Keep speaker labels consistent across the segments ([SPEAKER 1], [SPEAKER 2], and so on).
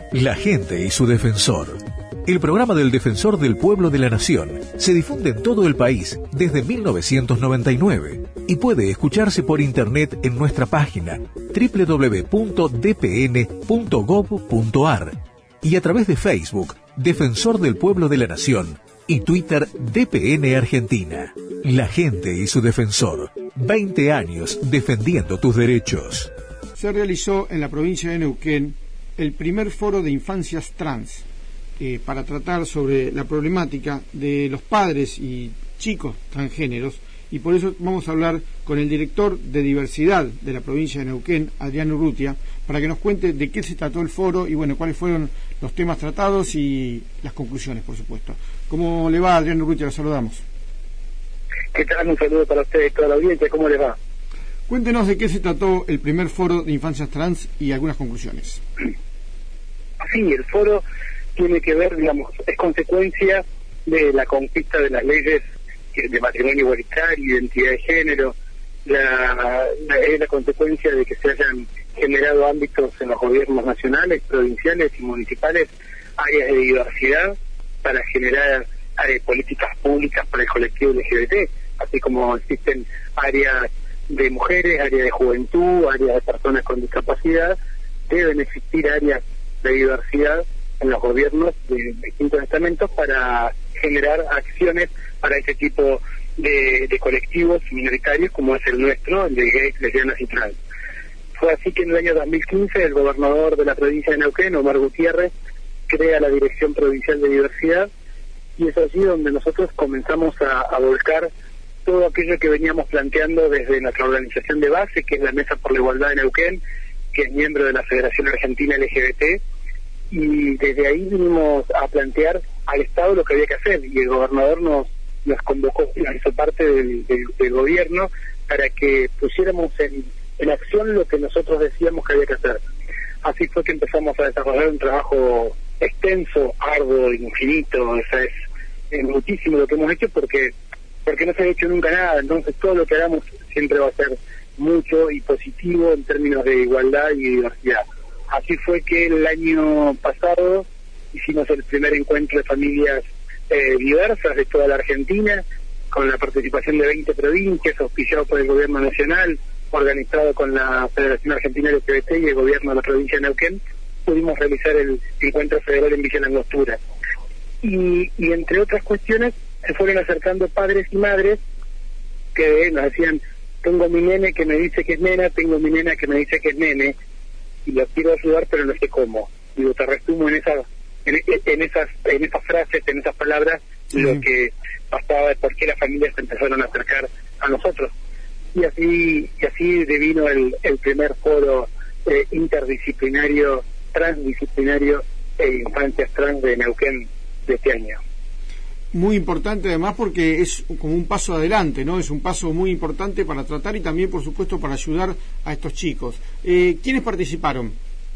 [SPEAKER 1] La gente y su defensor. El programa del Defensor del Pueblo de la Nación se difunde en todo el país desde 1999 y puede escucharse por internet en nuestra página www.dpn.gov.ar y a través de Facebook, Defensor del Pueblo de la Nación, y Twitter, DPN Argentina. La gente y su defensor. 20 años defendiendo tus derechos.
[SPEAKER 2] Se realizó en la provincia de Neuquén el primer foro de infancias trans para tratar sobre la problemática de los padres y chicos transgéneros, y por eso vamos a hablar con el director de diversidad de la provincia de Neuquén, Adrián Urrutia, para que nos cuente de qué se trató el foro y bueno, cuáles fueron los temas tratados y las conclusiones, por supuesto. ¿Cómo le va, Adrián Urrutia? Lo saludamos.
[SPEAKER 3] ¿Qué tal? Un saludo para ustedes y toda la audiencia. ¿Cómo les va?
[SPEAKER 2] Cuéntenos de qué se trató el primer foro de infancias trans y algunas conclusiones.
[SPEAKER 3] Sí, el foro tiene que ver, digamos, es consecuencia de la conquista de las leyes de matrimonio igualitario, identidad de género, es la consecuencia de que se hayan generado ámbitos en los gobiernos nacionales, provinciales y municipales, áreas de diversidad para generar políticas públicas para el colectivo LGBT, así como existen áreas de mujeres, áreas de juventud, áreas de personas con discapacidad, deben existir áreas de diversidad en los gobiernos de distintos estamentos para generar acciones para este tipo de colectivos minoritarios como es el nuestro, el de gays, lesbianas y trans. Fue así que en el año 2015 el gobernador de la provincia de Neuquén, Omar Gutiérrez, crea la Dirección Provincial de Diversidad, y es allí donde nosotros comenzamos a volcar todo aquello que veníamos planteando desde nuestra organización de base, que es la Mesa por la Igualdad de Neuquén, que es miembro de la Federación Argentina LGBT, y desde ahí vinimos a plantear al Estado lo que había que hacer, y el gobernador nos convocó, nos hizo parte del gobierno para que pusiéramos en acción lo que nosotros decíamos que había que hacer. Así fue que empezamos a desarrollar un trabajo extenso, arduo, infinito, o sea, es muchísimo lo que hemos hecho porque no se ha hecho nunca nada, entonces todo lo que hagamos siempre va a ser mucho y positivo en términos de igualdad y diversidad. Así fue que el año pasado hicimos el primer encuentro de familias diversas de toda la Argentina, con la participación de 20 provincias, auspiciado por el gobierno nacional, organizado con la Federación Argentina LGBT y el gobierno de la provincia de Neuquén. Pudimos realizar el encuentro federal en Villa Langostura. Y entre otras cuestiones, se fueron acercando padres y madres que nos decían: tengo mi nene que me dice que es nena, tengo mi nena que me dice que es nene, y los quiero ayudar pero no sé cómo. Digo, te resumo en esas frases, en esas palabras, lo que pasaba, por qué las familias se empezaron a acercar a nosotros. Y así devino el primer foro interdisciplinario, transdisciplinario e infancias trans de Neuquén de este año.
[SPEAKER 2] Muy importante además porque es como un paso adelante, ¿no? Es un paso muy importante para tratar y también, por supuesto, para ayudar a estos chicos. ¿Quiénes participaron?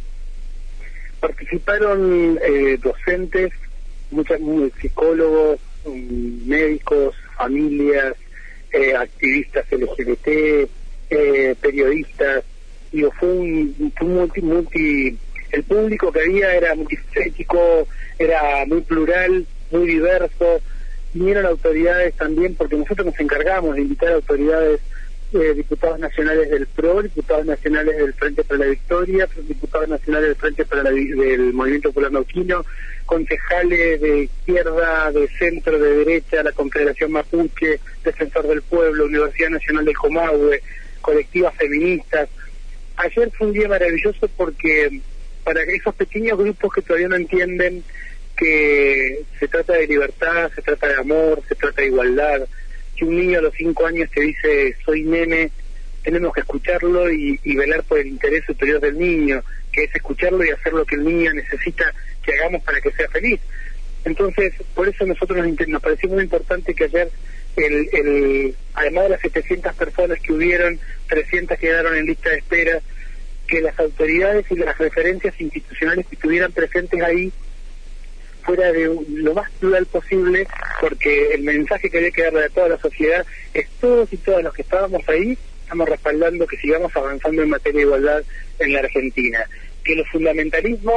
[SPEAKER 3] Participaron docentes, muchos psicólogos, médicos, familias, activistas LGBT, periodistas. Digo, fue un multi. El público que había era multifacético, era muy plural, muy diverso. Vinieron autoridades también, porque nosotros nos encargamos de invitar a autoridades, diputados nacionales del PRO, diputados nacionales del Frente para la Victoria, diputados nacionales del Frente para del Movimiento Popular Neuquino, concejales de izquierda, de centro, de derecha, la Confederación Mapuche, Defensor del Pueblo, Universidad Nacional del Comahue, colectivas feministas. Ayer fue un día maravilloso porque para esos pequeños grupos que todavía no entienden que se trata de libertad, se trata de amor, se trata de igualdad, que un niño a los 5 años te dice soy nene, tenemos que escucharlo y velar por el interés superior del niño, que es escucharlo y hacer lo que el niño necesita que hagamos para que sea feliz. Entonces, por eso nosotros nos pareció muy importante que ayer, además de las 700 personas que hubieron, 300 quedaron en lista de espera, que las autoridades y las referencias institucionales que estuvieran presentes ahí fuera de lo más plural posible, porque el mensaje que había que darle a toda la sociedad es: todos y todas los que estábamos ahí estamos respaldando que sigamos avanzando en materia de igualdad en la Argentina, que los fundamentalismos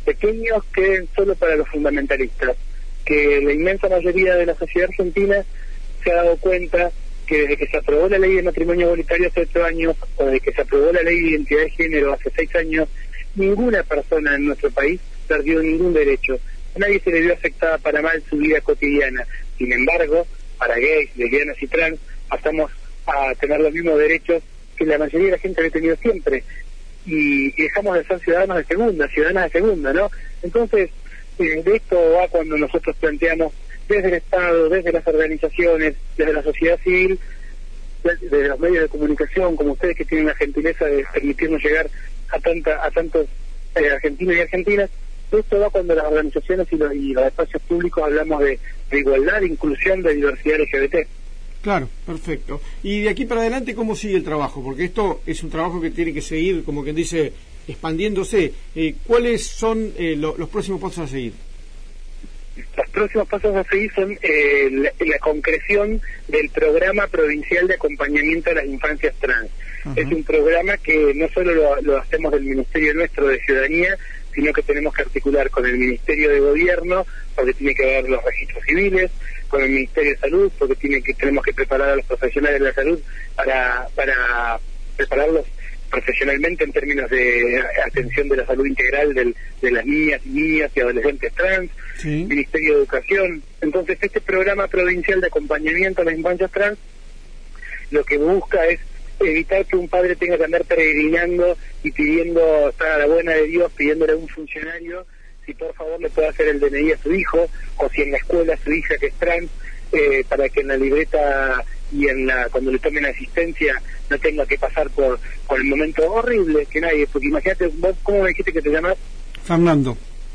[SPEAKER 3] pequeños queden solo para los fundamentalistas, que la inmensa mayoría de la sociedad argentina se ha dado cuenta que desde que se aprobó la ley de matrimonio igualitario hace 8 años, o desde que se aprobó la ley de identidad de género hace 6 años, ninguna persona en nuestro país perdió ningún derecho. A nadie se le vio afectada para mal su vida cotidiana. Sin embargo, para gays, lesbianas y trans, pasamos a tener los mismos derechos que la mayoría de la gente había tenido siempre. Y dejamos de ser ciudadanas de segunda, ¿no? Entonces, de esto va cuando nosotros planteamos desde el Estado, desde las organizaciones, desde la sociedad civil, desde los medios de comunicación, como ustedes que tienen la gentileza de permitirnos llegar a tantos argentinos y argentinas. Esto va cuando las organizaciones y los espacios públicos hablamos de igualdad, de inclusión, de diversidad LGBT.
[SPEAKER 2] Claro, perfecto. Y de aquí para adelante, ¿cómo sigue el trabajo? Porque esto es un trabajo que tiene que seguir, como quien dice, expandiéndose. ¿Cuáles son los próximos pasos a seguir?
[SPEAKER 3] Los próximos pasos a seguir son la concreción del programa provincial de acompañamiento a las infancias trans. Uh-huh. Es un programa que no solo lo hacemos del Ministerio nuestro de Ciudadanía, sino que tenemos que articular con el Ministerio de Gobierno, porque tiene que ver los registros civiles, con el Ministerio de Salud, porque tenemos que preparar a los profesionales de la salud para prepararlos profesionalmente en términos de atención de la salud integral de las niñas y adolescentes trans, sí. Ministerio de Educación. Entonces, este programa provincial de acompañamiento a las infancias trans lo que busca es evitar que un padre tenga que andar peregrinando y pidiendo, estar a la buena de Dios, pidiéndole a un funcionario si por favor le puede hacer el DNI a su hijo, o si en la escuela su hija que es trans, para que en la libreta y cuando le tomen asistencia no tenga que pasar por el momento horrible que nadie, porque imagínate, vos, ¿cómo me dijiste que te llamás?
[SPEAKER 2] Fernando,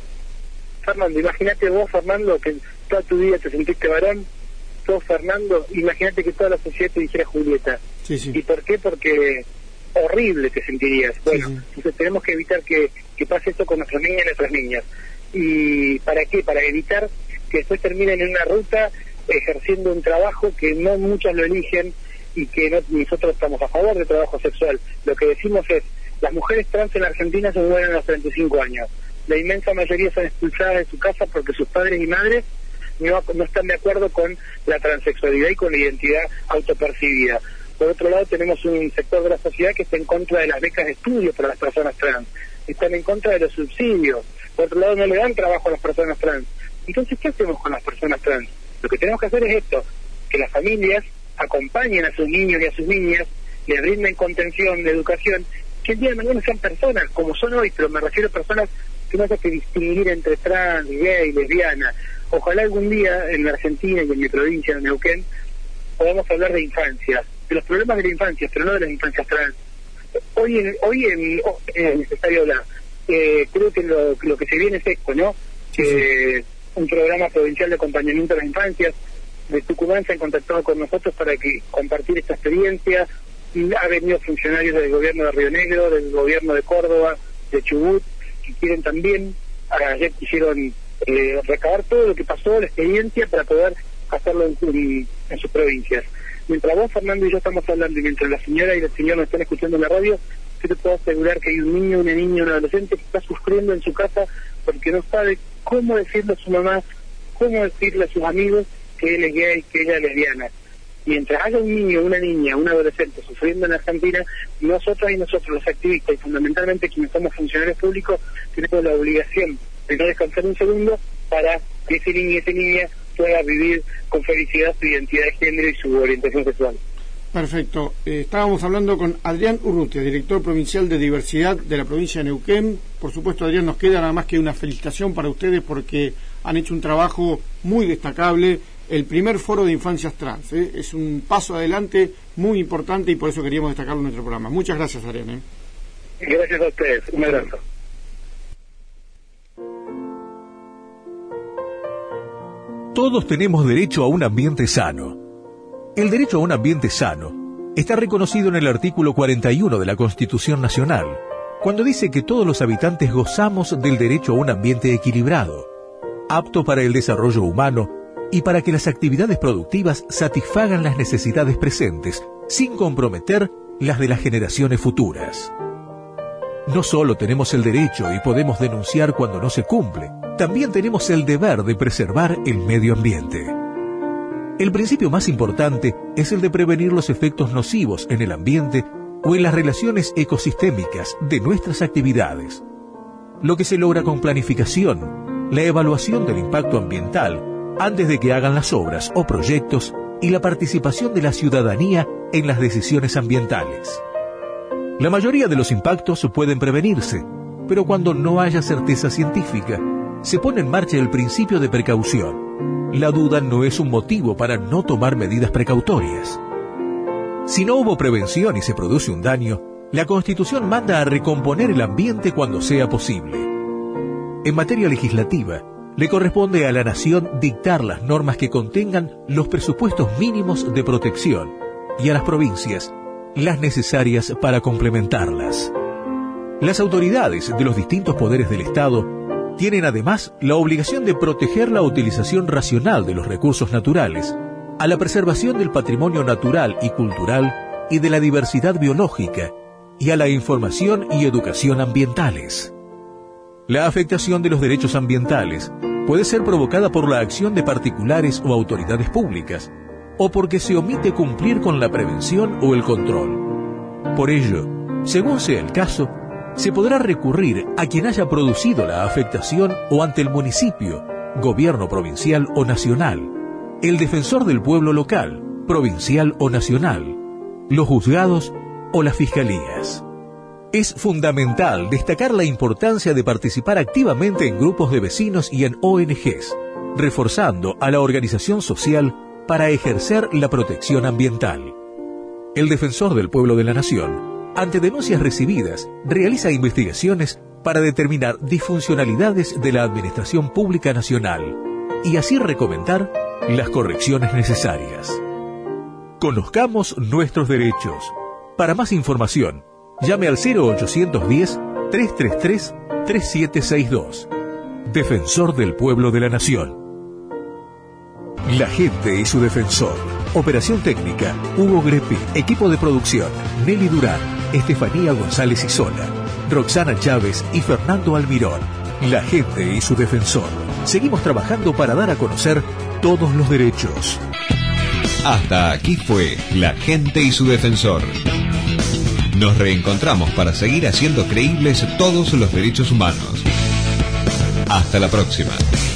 [SPEAKER 3] imagínate vos, Fernando, que toda tu vida te sentiste varón, sos Fernando, imagínate que toda la sociedad te dijera Julieta.
[SPEAKER 2] Sí, sí.
[SPEAKER 3] ¿Y por qué? Porque horrible te sentirías. Bueno, sí. Entonces tenemos que evitar que pase esto con nuestros niños y nuestras niñas. ¿Y para qué? Para evitar que después terminen en una ruta ejerciendo un trabajo que no muchos lo eligen y que nosotros estamos a favor del trabajo sexual. Lo que decimos es, las mujeres trans en Argentina se mueren a los 35 años. La inmensa mayoría son expulsadas de su casa porque sus padres y madres no están de acuerdo con la transexualidad y con la identidad autopercibida. Por otro lado, tenemos un sector de la sociedad que está en contra de las becas de estudio para las personas trans. Están en contra de los subsidios. Por otro lado, no le dan trabajo a las personas trans. Entonces, ¿qué hacemos con las personas trans? Lo que tenemos que hacer es esto, que las familias acompañen a sus niños y a sus niñas, les brinden contención, de educación, que el día de mañana sean personas, como son hoy, pero me refiero a personas que no hay que distinguir entre trans, gay, lesbiana. Ojalá algún día en la Argentina y en mi provincia, en Neuquén, podamos hablar de infancia, de los problemas de la infancia, pero no de las infancias trans. Hoy es necesario hablar. Creo que lo que se viene es esto, ¿no?
[SPEAKER 2] Sí.
[SPEAKER 3] Un programa provincial de acompañamiento a las infancias. De Tucumán se han contactado con nosotros para compartir esta experiencia. Ha venido funcionarios del gobierno de Río Negro, del gobierno de Córdoba, de Chubut, que quieren también, ayer quisieron recabar todo lo que pasó, la experiencia, para poder hacerlo en sus provincias. Mientras vos, Fernando, y yo estamos hablando, y mientras la señora y el señor nos están escuchando en la radio, yo te puedo asegurar que hay un niño, una niña, un adolescente que está sufriendo en su casa porque no sabe cómo decirle a su mamá, cómo decirle a sus amigos que él es gay, que ella es lesbiana. Mientras haya un niño, una niña, un adolescente sufriendo en Argentina, nosotros los activistas, y fundamentalmente quienes somos funcionarios públicos, tenemos la obligación de no descansar un segundo para que ese niño y esa niña pueda vivir con felicidad su identidad de género y su orientación sexual.
[SPEAKER 2] Perfecto. Estábamos hablando con Adrián Urrutia, director provincial de diversidad de la provincia de Neuquén. Por supuesto, Adrián, nos queda nada más que una felicitación para ustedes porque han hecho un trabajo muy destacable. El primer foro de infancias trans, es un paso adelante muy importante y por eso queríamos destacarlo en nuestro programa. Muchas gracias, Adrián.
[SPEAKER 3] Gracias a ustedes. Un abrazo.
[SPEAKER 1] Todos tenemos derecho a un ambiente sano. El derecho a un ambiente sano está reconocido en el artículo 41 de la Constitución Nacional, cuando dice que todos los habitantes gozamos del derecho a un ambiente equilibrado, apto para el desarrollo humano y para que las actividades productivas satisfagan las necesidades presentes, sin comprometer las de las generaciones futuras. No solo tenemos el derecho y podemos denunciar cuando no se cumple, también tenemos el deber de preservar el medio ambiente. El principio más importante es el de prevenir los efectos nocivos en el ambiente o en las relaciones ecosistémicas de nuestras actividades. Lo que se logra con planificación, la evaluación del impacto ambiental antes de que hagan las obras o proyectos y la participación de la ciudadanía en las decisiones ambientales. La mayoría de los impactos pueden prevenirse, pero cuando no haya certeza científica, se pone en marcha el principio de precaución. La duda no es un motivo para no tomar medidas precautorias. Si no hubo prevención y se produce un daño, la Constitución manda a recomponer el ambiente cuando sea posible. En materia legislativa, le corresponde a la Nación dictar las normas que contengan los presupuestos mínimos de protección y a las provincias las necesarias para complementarlas. Las autoridades de los distintos poderes del Estado tienen además la obligación de proteger la utilización racional de los recursos naturales, a la preservación del patrimonio natural y cultural y de la diversidad biológica, y a la información y educación ambientales. La afectación de los derechos ambientales puede ser provocada por la acción de particulares o autoridades públicas, o porque se omite cumplir con la prevención o el control. Por ello, según sea el caso, se podrá recurrir a quien haya producido la afectación o ante el municipio, gobierno provincial o nacional, el defensor del pueblo local, provincial o nacional, los juzgados o las fiscalías. Es fundamental destacar la importancia de participar activamente en grupos de vecinos y en ONGs, reforzando a la organización social para ejercer la protección ambiental. El defensor del pueblo de la nación, ante denuncias recibidas, realiza investigaciones para determinar disfuncionalidades de la administración pública nacional y así recomendar las correcciones necesarias. Conozcamos nuestros derechos. Para más información, llame al 0810-333-3762. Defensor del pueblo de la nación. La gente y su defensor. Operación técnica, Hugo Grepi. Equipo de producción, Nelly Durán, Estefanía González Isola, Roxana Chávez y Fernando Almirón. La gente y su defensor. Seguimos trabajando para dar a conocer todos los derechos.
[SPEAKER 4] Hasta aquí fue La gente y su defensor. Nos reencontramos para seguir haciendo creíbles todos los derechos humanos. Hasta la próxima.